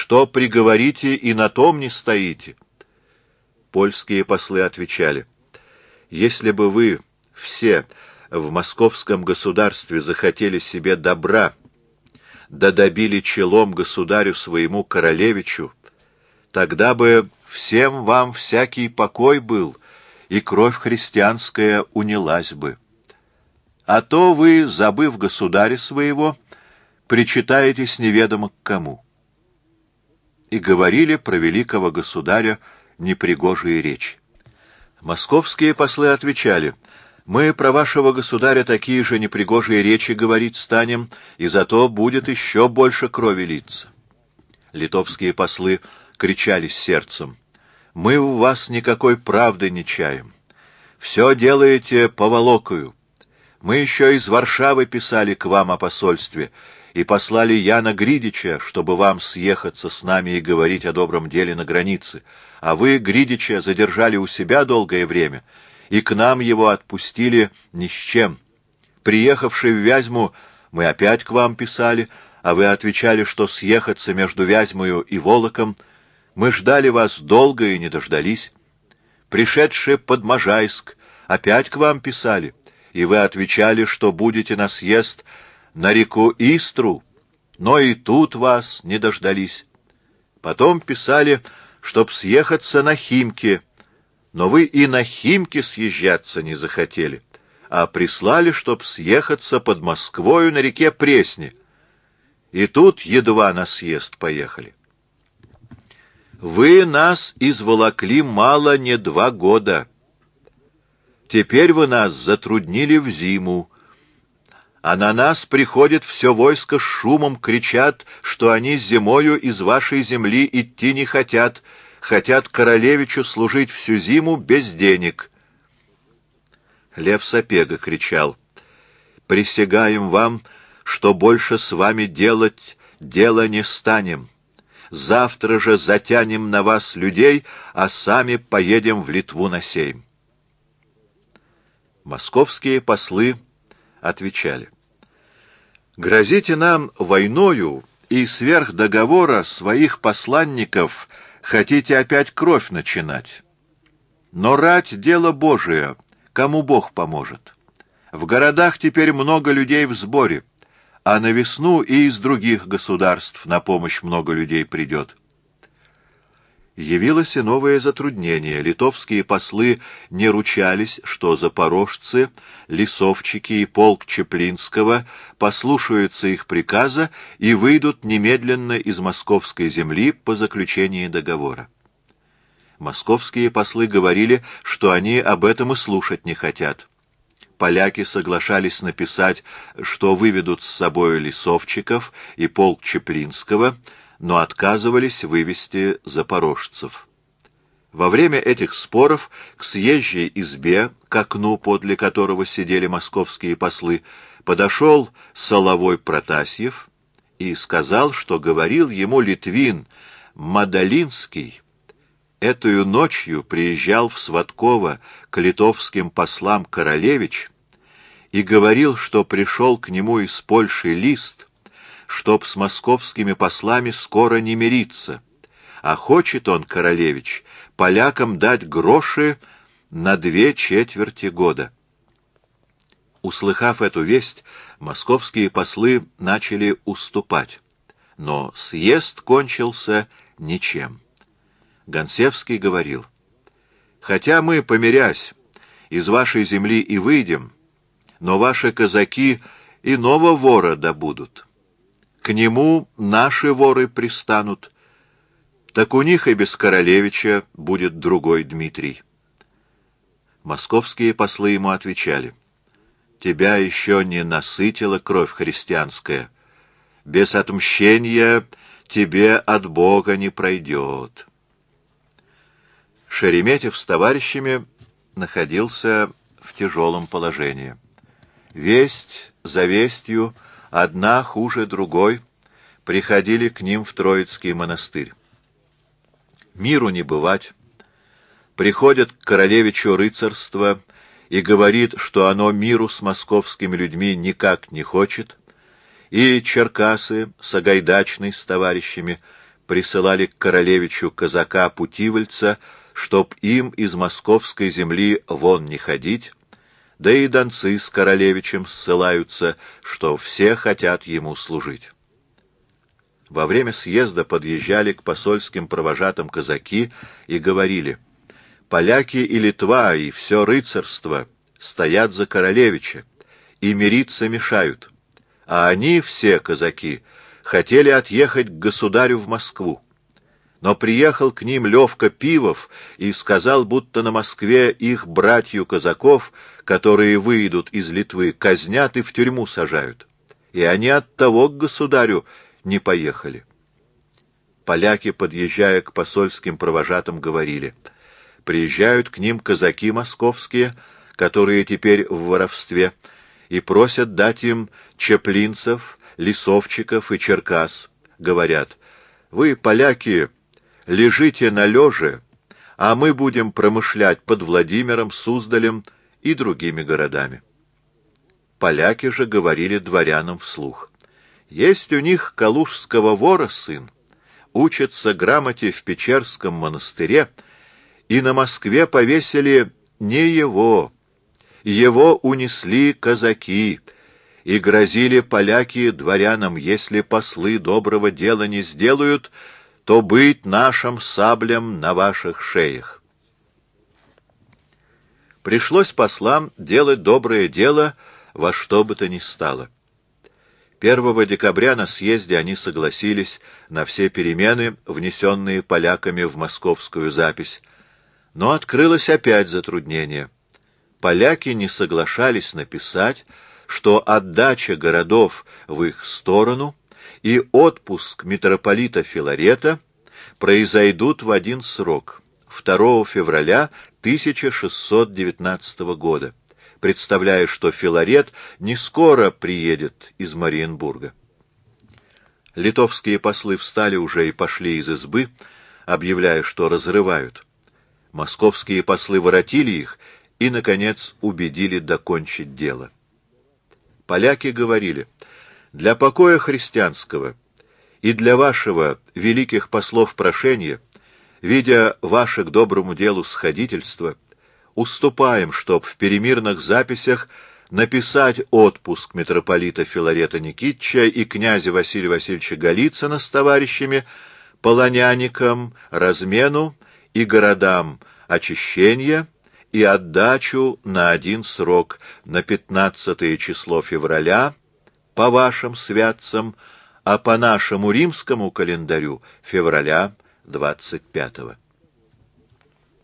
Что приговорите, и на том не стоите. Польские послы отвечали: если бы вы все в московском государстве захотели себе добра, да добили челом государю своему королевичу, тогда бы всем вам всякий покой был, и кровь христианская унялась бы. А то вы, забыв государя своего, причитаетесь неведомо к кому. И говорили про великого государя непригожие речи. Московские послы отвечали: мы про вашего государя такие же непригожие речи говорить станем, и зато будет еще больше крови литься. Литовские послы кричали с сердцем: мы в вас никакой правды не чаем. Все делаете поволокою. Мы еще из Варшавы писали к вам о посольстве и послали Яна Гридича, чтобы вам съехаться с нами и говорить о добром деле на границе. А вы Гридича задержали у себя долгое время, и к нам его отпустили ни с чем. Приехавши в Вязьму, мы опять к вам писали, а вы отвечали, что съехаться между Вязьмою и Волоком. Мы ждали вас долго и не дождались. Пришедши под Можайск, опять к вам писали, и вы отвечали, что будете на съезд на реку Истру, но и тут вас не дождались. Потом писали, чтоб съехаться на Химки, но вы и на Химки съезжаться не захотели, а прислали, чтоб съехаться под Москвою на реке Пресне. И тут едва на съезд поехали. Вы нас изволокли мало не 2 года. Теперь вы нас затруднили в зиму, а на нас приходит все войско с шумом, кричат, что они зимою из вашей земли идти не хотят, хотят королевичу служить всю зиму без денег. Лев Сапега кричал: присягаем вам, что больше с вами делать дело не станем. Завтра же затянем на вас людей, а сами поедем в Литву на сейм. Московские послы отвечали: грозите нам войною и сверх договора своих посланников хотите опять кровь начинать. Но рать — дело Божие, кому Бог поможет. В городах теперь много людей в сборе, а на весну и из других государств на помощь много людей придет. Явилось и новое затруднение. Литовские послы не ручались, что запорожцы, лесовчики и полк Чеплинского послушаются их приказа и выйдут немедленно из московской земли по заключении договора. Московские послы говорили, что они об этом и слушать не хотят. Поляки соглашались написать, что выведут с собой лесовчиков и полк Чеплинского, но отказывались вывести запорожцев. Во время этих споров к съезжей избе, к окну, подле которого сидели московские послы, подошел Соловой Протасьев и сказал, что говорил ему литвин Мадалинский. Этою ночью приезжал в Сватково к литовским послам королевич и говорил, что пришел к нему из Польши лист, чтоб с московскими послами скоро не мириться, а хочет он, королевич, полякам дать гроши на 2/4 года. Услыхав эту весть, московские послы начали уступать, но съезд кончился ничем. Гонсевский говорил: хотя мы, помирясь, из вашей земли и выйдем, но ваши казаки иного вора добудут. К нему наши воры пристанут, так у них и без королевича будет другой Дмитрий. Московские послы ему отвечали: тебя еще не насытила кровь христианская, без отмщения тебе от Бога не пройдет. Шереметьев с товарищами находился в тяжелом положении. Весть за вестью, одна хуже другой, приходили к ним в Троицкий монастырь. Миру не бывать. Приходит к королевичу рыцарство и говорит, что оно миру с московскими людьми никак не хочет, и черкасы Сагайдачный с товарищами присылали к королевичу казака-путивальца, чтоб им из московской земли вон не ходить, да и донцы с королевичем ссылаются, что все хотят ему служить. Во время съезда подъезжали к посольским провожатым казаки и говорили: «Поляки и Литва, и все рыцарство стоят за королевича, и мириться мешают, а они, все казаки, хотели отъехать к государю в Москву. Но приехал к ним Левка Пивов и сказал, будто на Москве их братью-казаков, которые выйдут из Литвы, казнят и в тюрьму сажают, и они оттого к государю не поехали». Поляки, подъезжая к посольским провожатым, говорили: «Приезжают к ним казаки московские, которые теперь в воровстве, и просят дать им чеплинцев, лесовчиков и черкас. Говорят: вы, поляки, лежите на лёже, а мы будем промышлять под Владимиром, Суздалем и другими городами». Поляки же говорили дворянам вслух: «Есть у них калужского вора сын, учится грамоте в Печерском монастыре, и на Москве повесили не его, его унесли казаки, и грозили поляки дворянам: если послы доброго дела не сделают, то быть нашим саблям на ваших шеях». Пришлось послам делать доброе дело во что бы то ни стало. 1 декабря на съезде они согласились на все перемены, внесенные поляками в московскую запись, но открылось опять затруднение. Поляки не соглашались написать, что отдача городов в их сторону и отпуск митрополита Филарета произойдут в один срок — 2 февраля 1619 года, представляя, что Филарет не скоро приедет из Мариенбурга. Литовские послы встали уже и пошли из избы, объявляя, что разрывают. Московские послы воротили их и, наконец, убедили докончить дело. Поляки говорили: «Для покоя христианского и для вашего, великих послов, прошения, видя ваше к доброму делу сходительство, уступаем, чтоб в перемирных записях написать отпуск митрополита Филарета Никитича и князя Василия Васильевича Голицына с товарищами полоняникам размену и городам очищения и отдачу на один срок, на 15 число февраля по вашим святцам, а по нашему римскому календарю февраля 25-го.